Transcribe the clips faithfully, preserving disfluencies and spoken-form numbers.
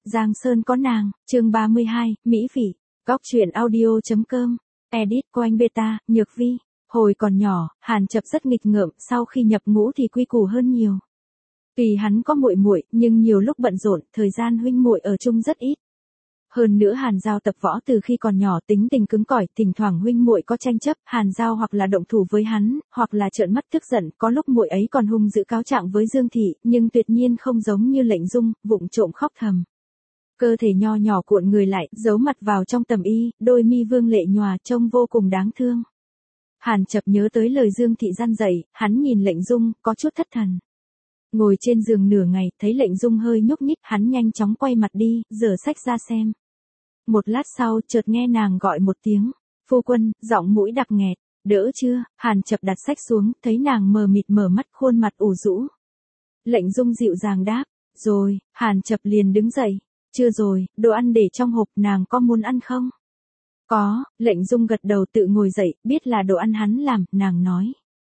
Giang Sơn có nàng, chương ba mươi hai, Mỹ vị, góc truyện audio.com, edit của anh Beta, Nhược Vi. Hồi còn nhỏ, Hàn Chập rất nghịch ngợm, sau khi nhập ngũ thì quy củ hơn nhiều. Tuy hắn có muội muội, nhưng nhiều lúc bận rộn, thời gian huynh muội ở chung rất ít. Hơn nữa Hàn Giao tập võ từ khi còn nhỏ, tính tình cứng cỏi, thỉnh thoảng huynh muội có tranh chấp, Hàn Giao hoặc là động thủ với hắn, hoặc là trợn mắt tức giận, có lúc muội ấy còn hung dữ cáo trạng với Dương thị, nhưng tuyệt nhiên không giống như Lệnh Dung, vụng trộm khóc thầm. Cơ thể nho nhỏ cuộn người lại, giấu mặt vào trong tầm y, đôi mi vương lệ nhòa trông vô cùng đáng thương. Hàn Chập nhớ tới lời Dương thị gian dạy, hắn nhìn Lệnh Dung, có chút thất thần. Ngồi trên giường nửa ngày, thấy Lệnh Dung hơi nhúc nhích, hắn nhanh chóng quay mặt đi, giở sách ra xem. Một lát sau, chợt nghe nàng gọi một tiếng, phu quân, giọng mũi đặc nghẹt, đỡ chưa? Hàn Chập đặt sách xuống, thấy nàng mờ mịt mở mắt, khuôn mặt ủ rũ. Lệnh Dung dịu dàng đáp, rồi. Hàn Chập liền đứng dậy, chưa rồi, đồ ăn để trong hộp, nàng có muốn ăn không? Có. Lệnh Dung gật đầu tự ngồi dậy, biết là đồ ăn hắn làm, nàng nói.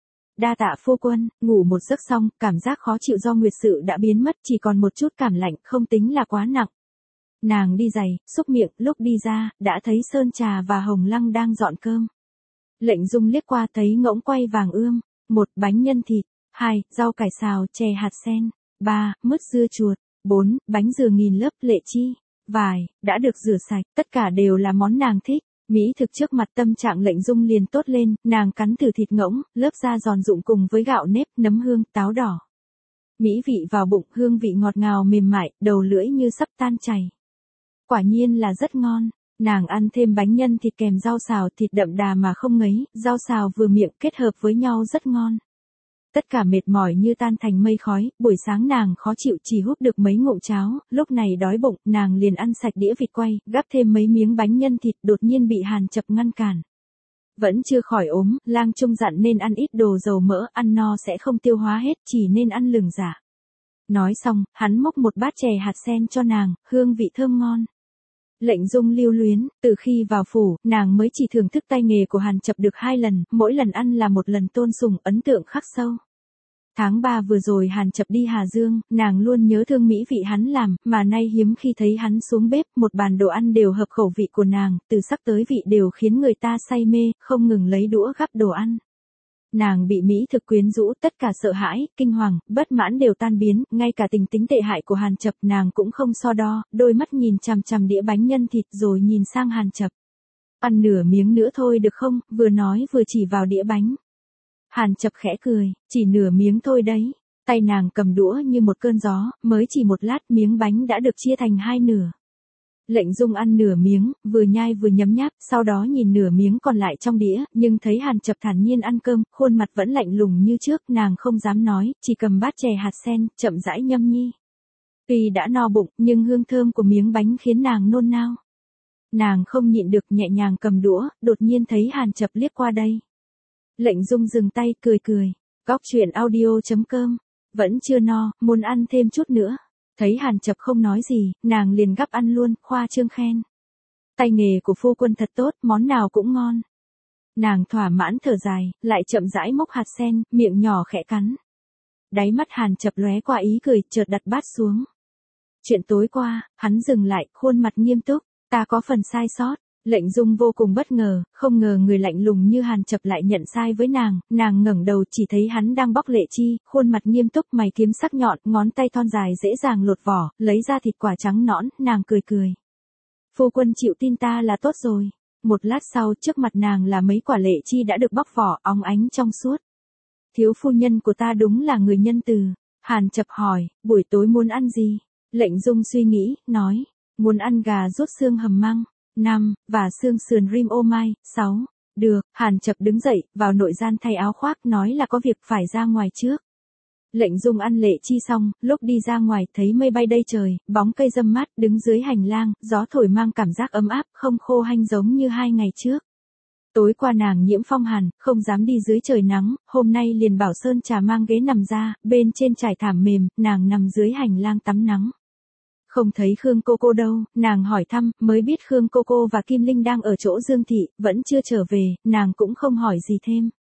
Đa tạ phu quân. Ngủ một giấc xong, cảm giác khó chịu do nguyệt sự đã biến mất, chỉ còn một chút cảm lạnh, không tính là quá nặng. Nàng đi giày, xúc miệng, lúc đi ra, đã thấy Sơn Trà và Hồng Lăng đang dọn cơm. Lệnh Dung liếc qua thấy ngỗng quay vàng ươm, một, bánh nhân thịt, hai, rau cải xào, chè hạt sen, ba, mứt dưa chuột, bốn, bánh dừa nghìn lớp, lệ chi, vải, đã được rửa sạch, tất cả đều là món nàng thích. Mỹ thực trước mặt tâm trạng Lệnh Dung liền tốt lên, nàng cắn thử thịt ngỗng, lớp da giòn rụm cùng với gạo nếp, nấm hương, táo đỏ. Mỹ vị vào bụng, hương vị ngọt ngào mềm mại, đầu lưỡi như sắp tan chảy. Quả nhiên là rất ngon, nàng ăn thêm bánh nhân thịt kèm rau xào, thịt đậm đà mà không ngấy, rau xào vừa miệng kết hợp với nhau rất ngon. Tất cả mệt mỏi như tan thành mây khói, buổi sáng nàng khó chịu chỉ húp được mấy ngụm cháo, lúc này đói bụng, nàng liền ăn sạch đĩa vịt quay, gắp thêm mấy miếng bánh nhân thịt, đột nhiên bị Hàn Chập ngăn cản. Vẫn chưa khỏi ốm, lang trung dặn nên ăn ít đồ dầu mỡ, ăn no sẽ không tiêu hóa hết, chỉ nên ăn lừng dạ. Nói xong, hắn múc một bát chè hạt sen cho nàng, hương vị thơm ngon. Lệnh Dung lưu luyến, từ khi vào phủ, nàng mới chỉ thưởng thức tay nghề của Hàn Chập được hai lần, mỗi lần ăn là một lần tôn sùng, ấn tượng khắc sâu. Tháng ba vừa rồi Hàn Chập đi Hà Dương, nàng luôn nhớ thương mỹ vị hắn làm, mà nay hiếm khi thấy hắn xuống bếp, một bàn đồ ăn đều hợp khẩu vị của nàng, từ sắc tới vị đều khiến người ta say mê, không ngừng lấy đũa gắp đồ ăn. Nàng bị mỹ thực quyến rũ, tất cả sợ hãi, kinh hoàng, bất mãn đều tan biến, ngay cả tình tính tệ hại của Hàn Chập nàng cũng không so đo, đôi mắt nhìn chằm chằm đĩa bánh nhân thịt rồi nhìn sang Hàn Chập. Ăn nửa miếng nữa thôi được không? Vừa nói vừa chỉ vào đĩa bánh. Hàn Chập khẽ cười, chỉ nửa miếng thôi đấy. Tay nàng cầm đũa như một cơn gió, mới chỉ một lát miếng bánh đã được chia thành hai nửa. Lệnh Dung ăn nửa miếng, vừa nhai vừa nhấm nháp, sau đó nhìn nửa miếng còn lại trong đĩa, nhưng thấy Hàn Chập thản nhiên ăn cơm, khuôn mặt vẫn lạnh lùng như trước, nàng không dám nói, chỉ cầm bát chè hạt sen, chậm rãi nhâm nhi. Tuy đã no bụng, nhưng hương thơm của miếng bánh khiến nàng nôn nao. Nàng không nhịn được nhẹ nhàng cầm đũa, đột nhiên thấy Hàn Chập liếc qua đây. Lệnh Dung dừng tay, cười cười. Góc truyện audio.com, vẫn chưa no, muốn ăn thêm chút nữa. Thấy Hàn Chập không nói gì, nàng liền gắp ăn luôn, khoa trương khen. Tay nghề của phu quân thật tốt, món nào cũng ngon. Nàng thỏa mãn thở dài, lại chậm rãi mốc hạt sen, miệng nhỏ khẽ cắn. Đáy mắt Hàn Chập lóe qua ý cười, chợt đặt bát xuống. Chuyện tối qua, hắn dừng lại, khuôn mặt nghiêm túc, ta có phần sai sót. Lệnh Dung vô cùng bất ngờ, không ngờ người lạnh lùng như Hàn Chập lại nhận sai với nàng, nàng ngẩng đầu chỉ thấy hắn đang bóc lệ chi, khuôn mặt nghiêm túc, mày kiếm sắc nhọn, ngón tay thon dài dễ dàng lột vỏ, lấy ra thịt quả trắng nõn, nàng cười cười. Phu quân chịu tin ta là tốt rồi. Một lát sau, trước mặt nàng là mấy quả lệ chi đã được bóc vỏ, óng ánh trong suốt. Thiếu phu nhân của ta đúng là người nhân từ. Hàn Chập hỏi, buổi tối muốn ăn gì? Lệnh Dung suy nghĩ, nói, muốn ăn gà rút xương hầm măng. Năm, và xương sườn rim ô mai. Sáu, được. Hàn Chập đứng dậy, vào nội gian thay áo khoác, nói là có việc phải ra ngoài trước. Lệnh Dung ăn lệ chi xong, lúc đi ra ngoài thấy mây bay đầy trời, bóng cây râm mát, đứng dưới hành lang, gió thổi mang cảm giác ấm áp, không khô hanh giống như hai ngày trước. Tối qua nàng nhiễm phong hàn, không dám đi dưới trời nắng, hôm nay liền bảo Sơn Trà mang ghế nằm ra, bên trên trải thảm mềm, nàng nằm dưới hành lang tắm nắng. Không thấy Khương cô cô đâu, nàng hỏi thăm, mới biết Khương cô cô và Kim Linh đang ở chỗ Dương thị, vẫn chưa trở về, nàng cũng không hỏi gì thêm.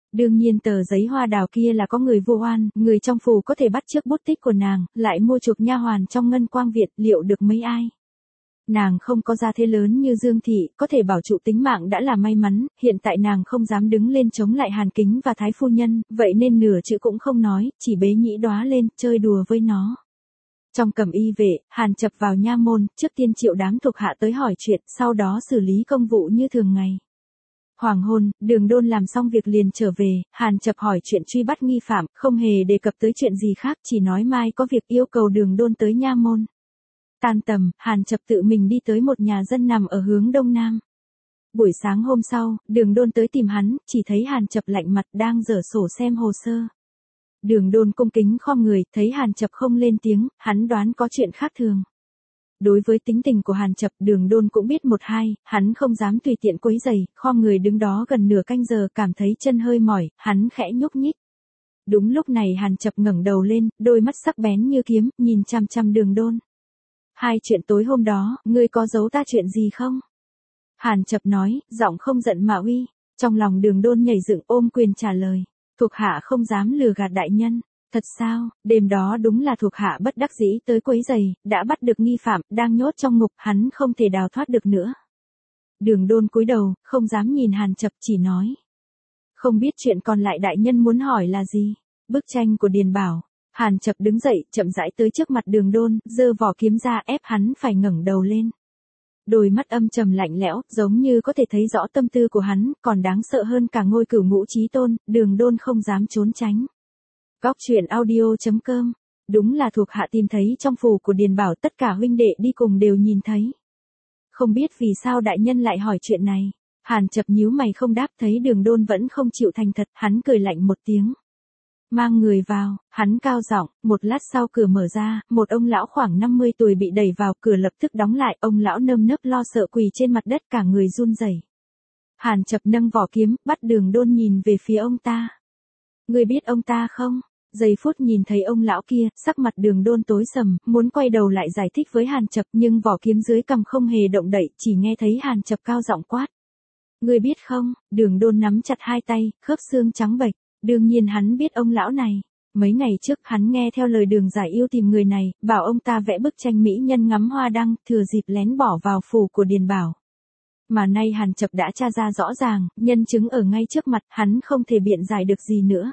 Đương nhiên tờ giấy hoa đào kia là có người vô oan, người trong phủ có thể bắt chước bút tích của nàng, lại mua chuộc nha hoàn trong ngân quang viện, liệu được mấy ai? Nàng không có gia thế lớn như Dương Thị, có thể bảo trụ tính mạng đã là may mắn, hiện tại nàng không dám đứng lên chống lại Hàn Kính và Thái Phu Nhân, vậy nên nửa chữ cũng không nói, chỉ bế nhĩ đóa lên, chơi đùa với nó. Trong cẩm y vệ, Hàn Chập vào nha môn, trước tiên triệu đám thuộc hạ tới hỏi chuyện, sau đó xử lý công vụ như thường ngày. Hoàng hôn, Đường Đôn làm xong việc liền trở về, Hàn Chập hỏi chuyện truy bắt nghi phạm, không hề đề cập tới chuyện gì khác, chỉ nói mai có việc yêu cầu Đường Đôn tới nha môn. Tan tầm, Hàn Chập tự mình đi tới một nhà dân nằm ở hướng đông nam. Buổi sáng hôm sau, Đường Đôn tới tìm hắn, chỉ thấy Hàn Chập lạnh mặt đang dở sổ xem hồ sơ. Đường Đôn cung kính khom người, thấy Hàn Chập không lên tiếng, hắn đoán có chuyện khác thường. Đối với tính tình của Hàn Chập, Đường Đôn cũng biết một hai, hắn không dám tùy tiện quấy rầy, khom người đứng đó gần nửa canh giờ, cảm thấy chân hơi mỏi, hắn khẽ nhúc nhích. Đúng lúc này Hàn Chập ngẩng đầu lên, đôi mắt sắc bén như kiếm, nhìn chằm chằm Đường Đôn. Hai chuyện tối hôm đó, ngươi có giấu ta chuyện gì không? Hàn Chập nói, giọng không giận mà uy. Trong lòng Đường Đôn nhảy dựng ôm quyền trả lời. Thuộc hạ không dám lừa gạt đại nhân. Thật sao, đêm đó đúng là thuộc hạ bất đắc dĩ tới quấy giày, đã bắt được nghi phạm, đang nhốt trong ngục, hắn không thể đào thoát được nữa. Đường Đôn cúi đầu, không dám nhìn Hàn Chập, chỉ nói. Không biết chuyện còn lại đại nhân muốn hỏi là gì? Bức tranh của Điền Bảo. Hàn Chập đứng dậy, chậm rãi tới trước mặt Đường Đôn, giơ vỏ kiếm ra ép hắn phải ngẩng đầu lên. Đôi mắt âm trầm lạnh lẽo, giống như có thể thấy rõ tâm tư của hắn, còn đáng sợ hơn cả ngôi cửu ngũ chí tôn, Đường Đôn không dám trốn tránh. Góc truyện audio chấm com. Đúng là thuộc hạ tìm thấy trong phủ của Điền Bảo, tất cả huynh đệ đi cùng đều nhìn thấy. Không biết vì sao đại nhân lại hỏi chuyện này. Hàn Chập nhíu mày không đáp, thấy Đường Đôn vẫn không chịu thành thật, hắn cười lạnh một tiếng. Mang người vào, hắn cao giọng, một lát sau cửa mở ra, một ông lão khoảng năm mươi tuổi bị đẩy vào, cửa lập tức đóng lại, ông lão nơm nớp lo sợ quỳ trên mặt đất, cả người run rẩy. Hàn Chập nâng vỏ kiếm, bắt Đường Đôn nhìn về phía ông ta. Ngươi biết ông ta không? Giây phút nhìn thấy ông lão kia, sắc mặt Đường Đôn tối sầm, muốn quay đầu lại giải thích với Hàn Chập, nhưng vỏ kiếm dưới cằm không hề động đậy, chỉ nghe thấy Hàn Chập cao giọng quát. Ngươi biết không? Đường Đôn nắm chặt hai tay, khớp xương trắng bệch. Đương nhiên hắn biết ông lão này. Mấy ngày trước hắn nghe theo lời Đường Giải Yêu tìm người này, bảo ông ta vẽ bức tranh mỹ nhân ngắm hoa đăng, thừa dịp lén bỏ vào phủ của Điền Bảo. Mà nay Hàn Chập đã tra ra rõ ràng, nhân chứng ở ngay trước mặt, hắn không thể biện giải được gì nữa.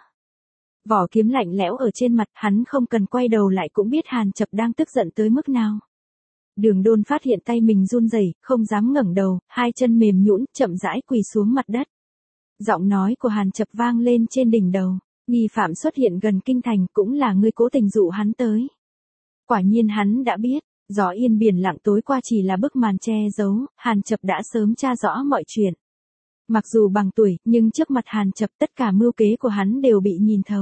Vỏ kiếm lạnh lẽo ở trên mặt, hắn không cần quay đầu lại cũng biết Hàn Chập đang tức giận tới mức nào. Đường Đôn phát hiện tay mình run rẩy, không dám ngẩng đầu, hai chân mềm nhũn, chậm rãi quỳ xuống mặt đất. Giọng nói của Hàn Chập vang lên trên đỉnh đầu. Nghi phạm xuất hiện gần kinh thành, cũng là ngươi cố tình dụ hắn tới. Quả nhiên hắn đã biết, gió yên biển lặng tối qua chỉ là bức màn che giấu, Hàn Chập đã sớm tra rõ mọi chuyện. Mặc dù bằng tuổi, nhưng trước mặt Hàn Chập tất cả mưu kế của hắn đều bị nhìn thấu.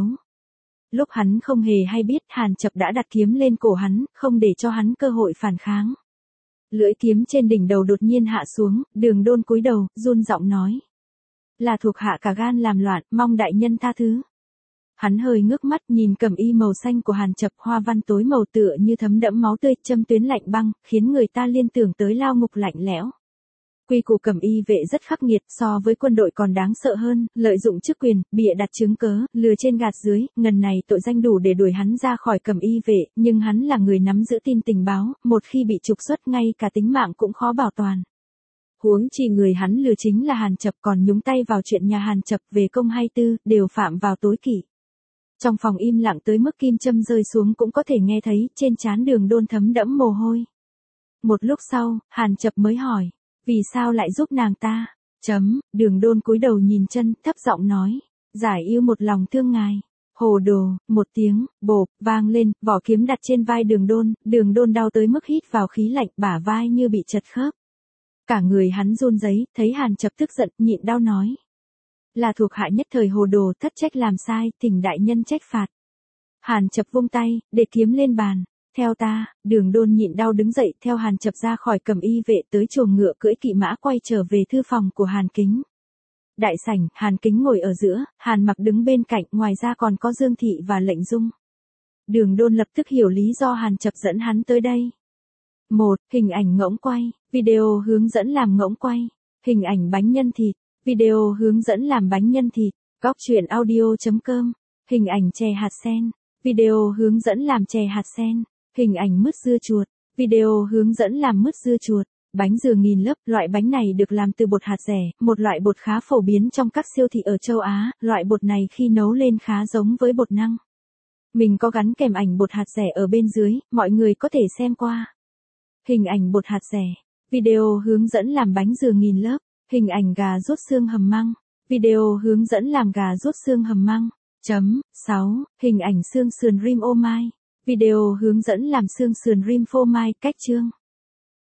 Lúc hắn không hề hay biết, Hàn Chập đã đặt kiếm lên cổ hắn, không để cho hắn cơ hội phản kháng. Lưỡi kiếm trên đỉnh đầu đột nhiên hạ xuống, Đường Đôn cúi đầu, run giọng nói. Là thuộc hạ cả gan làm loạn, mong đại nhân tha thứ. Hắn hơi ngước mắt nhìn cẩm y màu xanh của Hàn Chập, hoa văn tối màu tựa như thấm đẫm máu tươi, châm tuyến lạnh băng, khiến người ta liên tưởng tới lao ngục lạnh lẽo. Quy củ cẩm y vệ rất khắc nghiệt, so với quân đội còn đáng sợ hơn, lợi dụng chức quyền, bịa đặt chứng cớ, lừa trên gạt dưới, ngần này tội danh đủ để đuổi hắn ra khỏi cẩm y vệ, nhưng hắn là người nắm giữ tin tình báo, một khi bị trục xuất ngay cả tính mạng cũng khó bảo toàn. Huống chi người hắn lừa chính là Hàn Chập, còn nhúng tay vào chuyện nhà Hàn Chập về công hay tư, đều phạm vào tối kỵ. Trong phòng im lặng tới mức kim châm rơi xuống cũng có thể nghe thấy, trên trán Đường Đôn thấm đẫm mồ hôi. Một lúc sau, Hàn Chập mới hỏi, vì sao lại giúp nàng ta? Chấm, Đường Đôn cúi đầu nhìn chân, thấp giọng nói, Giải Yêu một lòng thương ngài. Hồ đồ, một tiếng, bộp, vang lên, vỏ kiếm đặt trên vai Đường Đôn, Đường Đôn đau tới mức hít vào khí lạnh, bả vai như bị chật khớp. Cả người hắn run rẩy, thấy Hàn Chập tức giận, nhịn đau nói. Là thuộc hạ nhất thời hồ đồ, thất trách làm sai, thỉnh đại nhân trách phạt. Hàn Chập vung tay, để kiếm lên bàn. Theo ta, Đường Đôn nhịn đau đứng dậy, theo Hàn Chập ra khỏi cẩm y vệ tới chuồng ngựa cưỡi kỵ mã quay trở về thư phòng của Hàn Kính. Đại sảnh, Hàn Kính ngồi ở giữa, Hàn Mặc đứng bên cạnh, ngoài ra còn có Dương Thị và Lệnh Dung. Đường Đôn lập tức hiểu lý do Hàn Chập dẫn hắn tới đây. một. Hình ảnh ngỗng quay, video hướng dẫn làm ngỗng quay. Hình ảnh bánh nhân thịt, video hướng dẫn làm bánh nhân thịt. Góc truyện audio.com. Hình ảnh chè hạt sen. Video hướng dẫn làm chè hạt sen. Hình ảnh mứt dưa chuột. Video hướng dẫn làm mứt dưa chuột. Bánh dừa nghìn lớp, loại bánh này được làm từ bột hạt dẻ, một loại bột khá phổ biến trong các siêu thị ở châu Á, loại bột này khi nấu lên khá giống với bột năng. Mình có gắn kèm ảnh bột hạt dẻ ở bên dưới, mọi người có thể xem qua. Hình ảnh bột hạt dẻ. Video hướng dẫn làm bánh dừa nghìn lớp. Hình ảnh gà rút xương hầm măng. Video hướng dẫn làm gà rút xương hầm măng. Chấm sáu. Hình ảnh xương sườn rim ô mai. Video hướng dẫn làm xương sườn rim phô mai, cách trương.